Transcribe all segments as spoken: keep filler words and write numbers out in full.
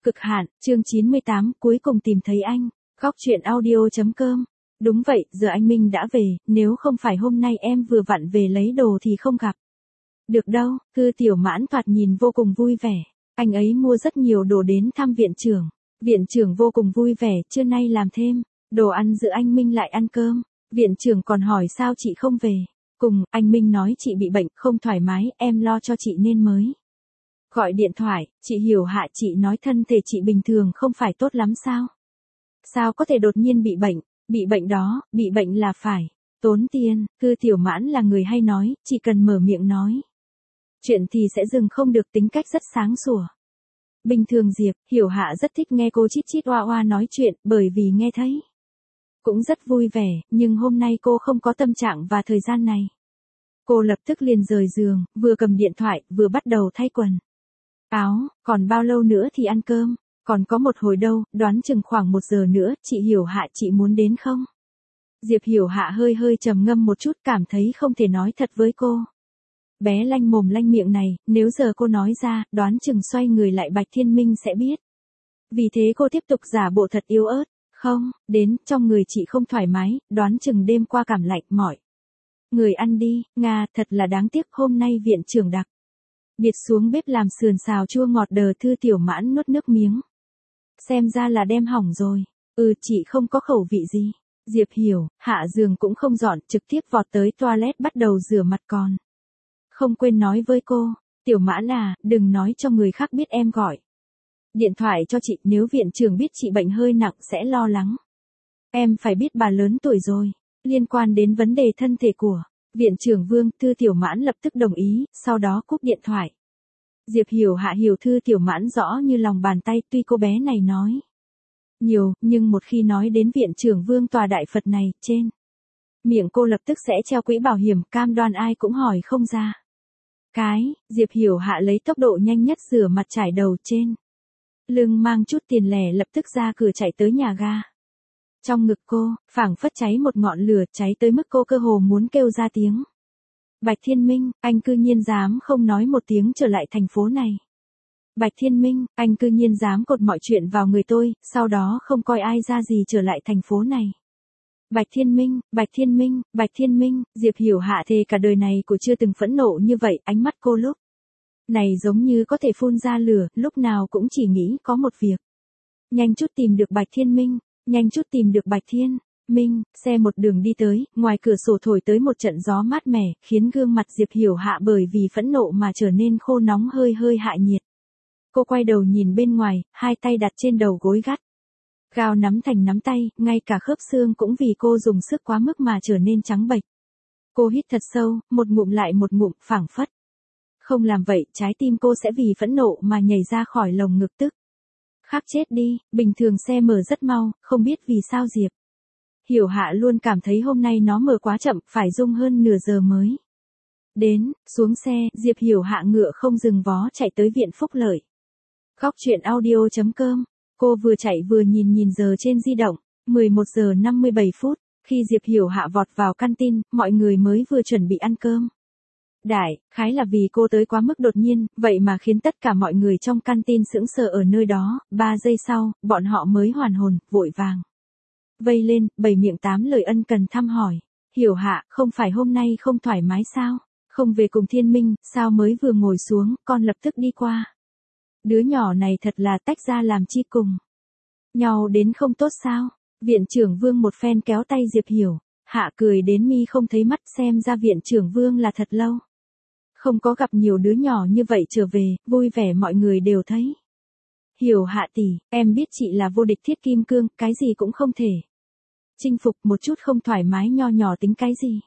Cực hạn, chương chín mươi tám, cuối cùng tìm thấy anh. Góc truyện audio.com. Đúng vậy, giờ anh Minh đã về, nếu không phải hôm nay em vừa vặn về lấy đồ thì không gặp. Được đâu, Cư Tiểu Mãn thoạt nhìn vô cùng vui vẻ. Anh ấy mua rất nhiều đồ đến thăm viện trưởng. Viện trưởng vô cùng vui vẻ, trưa nay làm thêm đồ ăn giữa anh Minh lại ăn cơm. Viện trưởng còn hỏi sao chị không về. Cùng, anh Minh nói chị bị bệnh, không thoải mái, em lo cho chị nên mới gọi điện thoại. Chị hiểu Hạ, chị nói thân thể chị bình thường không phải tốt lắm sao? Sao có thể đột nhiên bị bệnh? Bị bệnh đó, bị bệnh là phải tốn tiền. Cư Tiểu Mãn là người hay nói, chỉ cần mở miệng nói chuyện thì sẽ dừng không được, tính cách rất sáng sủa. Bình thường Diệp Hiểu Hạ rất thích nghe cô chít chít oa oa nói chuyện, bởi vì nghe thấy cũng rất vui vẻ, nhưng hôm nay cô không có tâm trạng và thời gian này. Cô lập tức liền rời giường, vừa cầm điện thoại, vừa bắt đầu thay quần áo. Còn bao lâu nữa thì ăn cơm? Còn có một hồi đâu, đoán chừng khoảng một giờ nữa. Chị Hiểu Hạ, chị muốn đến không? Diệp Hiểu Hạ hơi hơi trầm ngâm một chút, cảm thấy không thể nói thật với cô. Bé lanh mồm lanh miệng này, nếu giờ cô nói ra, đoán chừng xoay người lại Bạch Thiên Minh sẽ biết. Vì thế cô tiếp tục giả bộ thật yếu ớt. Không, đến, trong người chị không thoải mái, đoán chừng đêm qua cảm lạnh mỏi. Người ăn đi, Nga, thật là đáng tiếc, hôm nay viện trưởng đặc biệt xuống bếp làm sườn xào chua ngọt đờ. Thư Tiểu Mãn nuốt nước miếng. Xem ra là đem hỏng rồi. Ừ, chị không có khẩu vị gì. Diệp Hiểu Hạ giường cũng không dọn, trực tiếp vọt tới toilet bắt đầu rửa mặt, còn không quên nói với cô, Tiểu Mãn à, đừng nói cho người khác biết em gọi điện thoại cho chị, nếu viện trưởng biết chị bệnh hơi nặng sẽ lo lắng. Em phải biết bà lớn tuổi rồi, liên quan đến vấn đề thân thể của viện trưởng Vương. Thư Tiểu Mãn lập tức đồng ý, sau đó cúp điện thoại. Diệp Hiểu Hạ hiểu Thư Tiểu Mãn rõ như lòng bàn tay, tuy cô bé này nói nhiều, nhưng một khi nói đến viện trưởng Vương tòa đại Phật này, trên miệng cô lập tức sẽ treo quỹ bảo hiểm, cam đoan ai cũng hỏi không ra. Cái, Diệp Hiểu Hạ lấy tốc độ nhanh nhất rửa mặt trải đầu, trên lưng mang chút tiền lẻ, lập tức ra cửa chạy tới nhà ga. Trong ngực cô, phảng phất cháy một ngọn lửa, cháy tới mức cô cơ hồ muốn kêu ra tiếng. Bạch Thiên Minh, anh cư nhiên dám không nói một tiếng trở lại thành phố này. Bạch Thiên Minh, anh cư nhiên dám cột mọi chuyện vào người tôi, sau đó không coi ai ra gì trở lại thành phố này. Bạch Thiên Minh, Bạch Thiên Minh, Bạch Thiên Minh, Diệp Hiểu Hạ thề cả đời này của chưa từng phẫn nộ như vậy, ánh mắt cô lúc này giống như có thể phun ra lửa, lúc nào cũng chỉ nghĩ có một việc. Nhanh chút tìm được Bạch Thiên Minh, nhanh chút tìm được Bạch Thiên Minh. Xe một đường đi tới, ngoài cửa sổ thổi tới một trận gió mát mẻ, khiến gương mặt Diệp Hiểu Hạ bởi vì phẫn nộ mà trở nên khô nóng, hơi hơi hạ nhiệt. Cô quay đầu nhìn bên ngoài, hai tay đặt trên đầu gối gắt gao nắm thành nắm tay, ngay cả khớp xương cũng vì cô dùng sức quá mức mà trở nên trắng bệch. Cô hít thật sâu, một ngụm lại một ngụm, phảng phất không làm vậy, trái tim cô sẽ vì phẫn nộ mà nhảy ra khỏi lồng ngực, tức khắc chết đi. Bình thường xe mở rất mau, không biết vì sao Diệp Hiểu Hạ luôn cảm thấy hôm nay nó mở quá chậm, phải rung hơn nửa giờ mới đến. Xuống xe, Diệp Hiểu Hạ ngựa không dừng vó chạy tới viện Phúc Lợi. Góc truyện audio.com. Cô vừa chạy vừa nhìn nhìn giờ trên di động, mười một giờ năm mươi bảy phút, khi Diệp Hiểu Hạ vọt vào canteen, mọi người mới vừa chuẩn bị ăn cơm. Đại khái là vì cô tới quá mức đột nhiên, vậy mà khiến tất cả mọi người trong canteen sững sờ ở nơi đó. Ba giây sau, bọn họ mới hoàn hồn, vội vàng vây lên, bảy miệng tám lời ân cần thăm hỏi. Hiểu Hạ, không phải hôm nay không thoải mái sao? Không về cùng Thiên Minh, sao mới vừa ngồi xuống, con lập tức đi qua. Đứa nhỏ này thật là tách ra làm chi cùng nhau đến không tốt sao? Viện trưởng Vương một phen kéo tay Diệp Hiểu Hạ, cười đến mi không thấy mắt, xem ra viện trưởng Vương là thật lâu không có gặp nhiều đứa nhỏ như vậy trở về, vui vẻ mọi người đều thấy. Hiểu Hạ tỷ, em biết chị là vô địch thiết kim cương, cái gì cũng không thể chinh phục, một chút không thoải mái nho nhỏ tính cái gì.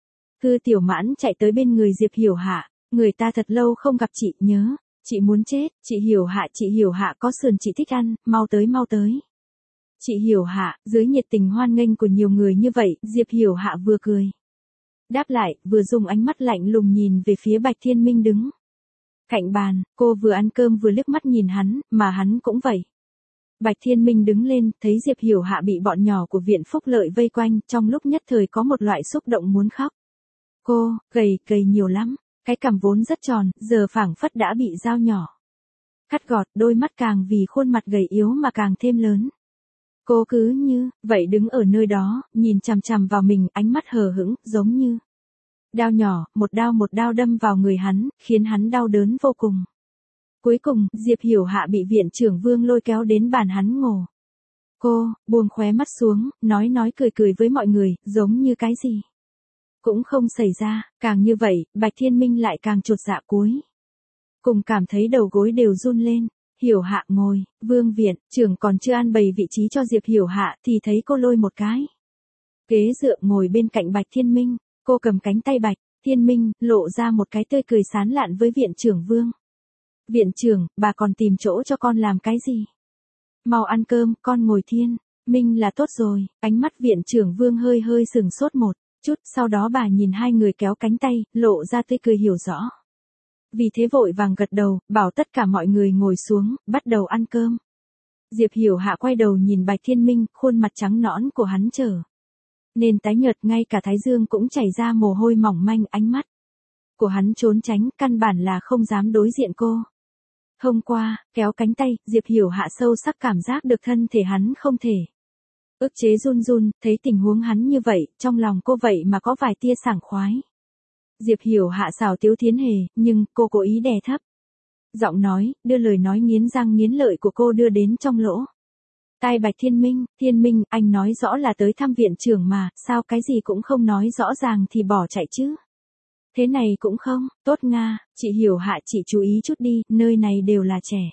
Cư Tiểu Mãn chạy tới bên người Diệp Hiểu Hạ, người ta thật lâu không gặp chị, nhớ, chị muốn chết. Chị Hiểu Hạ, chị Hiểu Hạ có sườn chị thích ăn, mau tới mau tới. Chị Hiểu Hạ, dưới nhiệt tình hoan nghênh của nhiều người như vậy, Diệp Hiểu Hạ vừa cười đáp lại, vừa dùng ánh mắt lạnh lùng nhìn về phía Bạch Thiên Minh đứng cạnh bàn. Cô vừa ăn cơm vừa liếc mắt nhìn hắn, mà hắn cũng vậy. Bạch Thiên Minh đứng lên, thấy Diệp Hiểu Hạ bị bọn nhỏ của viện Phúc Lợi vây quanh, trong lúc nhất thời có một loại xúc động muốn khóc. Cô, gầy, gầy nhiều lắm, cái cằm vốn rất tròn, giờ phảng phất đã bị dao nhỏ cắt gọt, đôi mắt càng vì khuôn mặt gầy yếu mà càng thêm lớn. Cô cứ như vậy đứng ở nơi đó, nhìn chằm chằm vào mình, ánh mắt hờ hững, giống như đao nhỏ, một đao một đao đâm vào người hắn, khiến hắn đau đớn vô cùng. Cuối cùng, Diệp Hiểu Hạ bị viện trưởng Vương lôi kéo đến bàn hắn ngồi. Cô, buông khóe mắt xuống, nói nói cười cười với mọi người, giống như cái gì cũng không xảy ra, càng như vậy, Bạch Thiên Minh lại càng chột dạ cuối. Cùng cảm thấy đầu gối đều run lên. Hiểu Hạ ngồi, Vương viện trưởng còn chưa an bày vị trí cho Diệp Hiểu Hạ thì thấy cô lôi một cái ghế dựa ngồi bên cạnh Bạch Thiên Minh, cô cầm cánh tay Bạch Thiên Minh, lộ ra một cái tươi cười sán lạn với viện trưởng Vương. Viện trưởng, bà còn tìm chỗ cho con làm cái gì? Mau ăn cơm, con ngồi Thiên Minh là tốt rồi. Ánh mắt viện trưởng Vương hơi hơi sừng sốt một chút, sau đó bà nhìn hai người kéo cánh tay, lộ ra tươi cười hiểu rõ. Vì thế vội vàng gật đầu, bảo tất cả mọi người ngồi xuống, bắt đầu ăn cơm. Diệp Hiểu Hạ quay đầu nhìn Bạch Thiên Minh, khuôn mặt trắng nõn của hắn trở nên tái nhợt, ngay cả thái dương cũng chảy ra mồ hôi mỏng manh, ánh mắt của hắn trốn tránh, căn bản là không dám đối diện cô. Hôm qua, kéo cánh tay, Diệp Hiểu Hạ sâu sắc cảm giác được thân thể hắn không thể ức chế run run, thấy tình huống hắn như vậy, trong lòng cô vậy mà có vài tia sảng khoái. Diệp Hiểu Hạ xảo tiếu thiến hề, nhưng cô cố ý đè thấp giọng nói, đưa lời nói nghiến răng nghiến lợi của cô đưa đến trong lỗ tai Bạch Thiên Minh. Thiên Minh, anh nói rõ là tới thăm viện trưởng mà, sao cái gì cũng không nói rõ ràng thì bỏ chạy chứ? Thế này cũng không, tốt Nga, chị Hiểu Hạ chị chú ý chút đi, nơi này đều là trẻ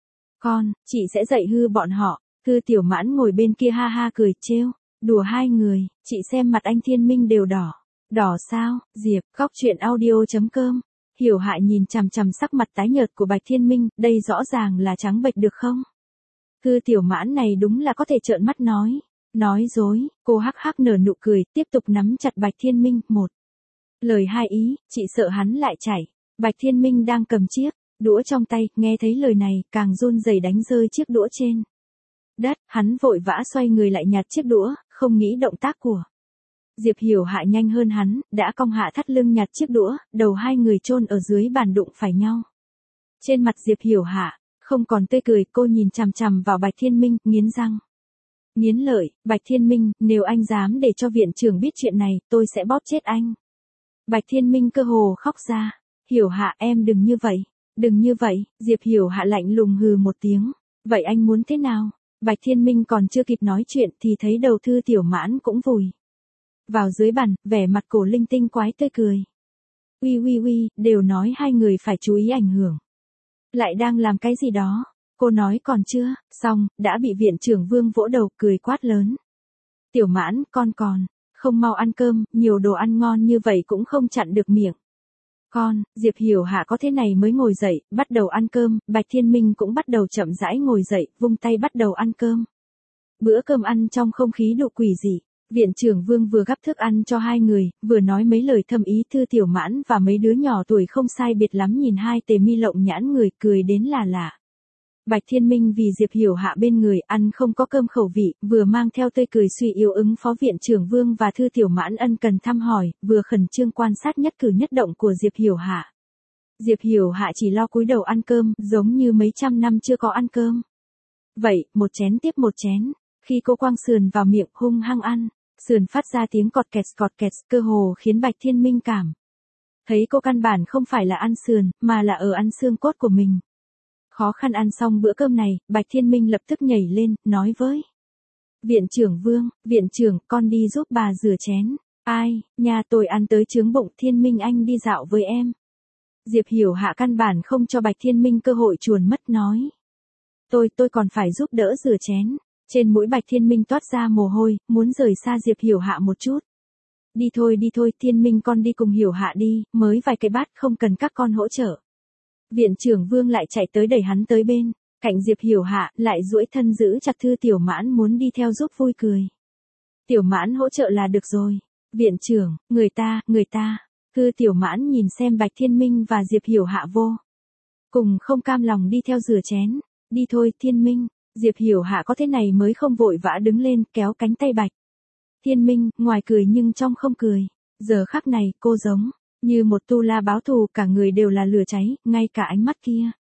con, chị sẽ dạy hư bọn họ. Thư Tiểu Mãn ngồi bên kia ha ha cười trêu đùa hai người, chị xem mặt anh Thiên Minh đều đỏ. Đỏ sao? Diệp, góc chuyện audio chấm com. Hiểu Hạ nhìn chằm chằm sắc mặt tái nhợt của Bạch Thiên Minh, đây rõ ràng là trắng bệch được không? Thư Tiểu Mãn này đúng là có thể trợn mắt nói. Nói dối, cô hắc hắc nở nụ cười, tiếp tục nắm chặt Bạch Thiên Minh, một lời hai ý, chị sợ hắn lại chạy. Bạch Thiên Minh đang cầm chiếc đũa trong tay, nghe thấy lời này, càng run rẩy đánh rơi chiếc đũa trên đất, hắn vội vã xoay người lại nhặt chiếc đũa, không nghĩ động tác của Diệp Hiểu Hạ nhanh hơn hắn, đã cong hạ thắt lưng nhặt chiếc đũa, đầu hai người chôn ở dưới bàn đụng phải nhau. Trên mặt Diệp Hiểu Hạ không còn tươi cười, cô nhìn chằm chằm vào Bạch Thiên Minh, nghiến răng nghiến lợi. Bạch Thiên Minh, nếu anh dám để cho viện trưởng biết chuyện này, tôi sẽ bóp chết anh. Bạch Thiên Minh cơ hồ khóc ra. Hiểu Hạ, em đừng như vậy, đừng như vậy. Diệp Hiểu Hạ lạnh lùng hừ một tiếng. Vậy anh muốn thế nào? Bạch Thiên Minh còn chưa kịp nói chuyện thì thấy đầu Thư Tiểu Mãn cũng vùi vào dưới bàn, vẻ mặt cổ linh tinh quái tươi cười. Uy uy uy, đều nói hai người phải chú ý ảnh hưởng. Lại đang làm cái gì đó? Cô nói còn chưa, xong, đã bị viện trưởng Vương vỗ đầu, cười quát lớn. Tiểu Mãn, con còn không mau ăn cơm, nhiều đồ ăn ngon như vậy cũng không chặn được miệng con. Diệp Hiểu Hạ có thế này mới ngồi dậy, bắt đầu ăn cơm. Bạch Thiên Minh cũng bắt đầu chậm rãi ngồi dậy, vung tay bắt đầu ăn cơm. Bữa cơm ăn trong không khí đủ quỷ dị. Viện trưởng Vương vừa gắp thức ăn cho hai người, vừa nói mấy lời thâm ý. Thư Tiểu Mãn và mấy đứa nhỏ tuổi không sai biệt lắm nhìn hai tề mi lộng nhãn người, cười đến là lạ. Bạch Thiên Minh vì Diệp Hiểu Hạ bên người ăn không có cơm khẩu vị, vừa mang theo tươi cười suy yếu ứng phó viện trưởng Vương và Thư Tiểu Mãn ân cần thăm hỏi, vừa khẩn trương quan sát nhất cử nhất động của Diệp Hiểu Hạ. Diệp Hiểu Hạ chỉ lo cúi đầu ăn cơm, giống như mấy trăm năm chưa có ăn cơm. Vậy, một chén tiếp một chén, khi cô quăng sườn vào miệng hung hăng ăn, sườn phát ra tiếng cọt kẹt cọt kẹt, cơ hồ khiến Bạch Thiên Minh cảm thấy cô căn bản không phải là ăn sườn, mà là ở ăn xương cốt của mình. Khó khăn ăn xong bữa cơm này, Bạch Thiên Minh lập tức nhảy lên, nói với viện trưởng Vương, viện trưởng, con đi giúp bà rửa chén. Ai, nhà tôi ăn tới chướng bụng. Thiên Minh, anh đi dạo với em. Diệp Hiểu Hạ căn bản không cho Bạch Thiên Minh cơ hội chuồn mất, nói. Tôi, tôi còn phải giúp đỡ rửa chén. Trên mũi Bạch Thiên Minh toát ra mồ hôi, muốn rời xa Diệp Hiểu Hạ một chút. Đi thôi đi thôi, Thiên Minh con đi cùng Hiểu Hạ đi, mới vài cái bát không cần các con hỗ trợ. Viện trưởng Vương lại chạy tới đẩy hắn tới bên cạnh Diệp Hiểu Hạ, lại duỗi thân giữ chặt Thư Tiểu Mãn muốn đi theo giúp vui cười. Tiểu Mãn hỗ trợ là được rồi. Viện trưởng, người ta, người ta. Thư Tiểu Mãn nhìn xem Bạch Thiên Minh và Diệp Hiểu Hạ vô cùng không cam lòng đi theo rửa chén. Đi thôi Thiên Minh. Diệp Hiểu Hạ có thế này mới không vội vã đứng lên, kéo cánh tay Bạch Thiên Minh, ngoài cười nhưng trong không cười. Giờ khắc này, cô giống như một tu la báo thù, cả người đều là lửa cháy, ngay cả ánh mắt kia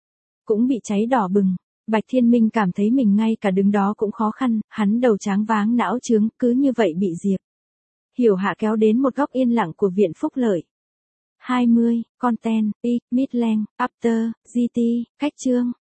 cũng bị cháy đỏ bừng. Bạch Thiên Minh cảm thấy mình ngay cả đứng đó cũng khó khăn, hắn đầu tráng váng não trướng, cứ như vậy bị Diệp Hiểu Hạ kéo đến một góc yên lặng của viện phúc lợi. hai mươi, content, peak, midland, after, giê tê, khách trương.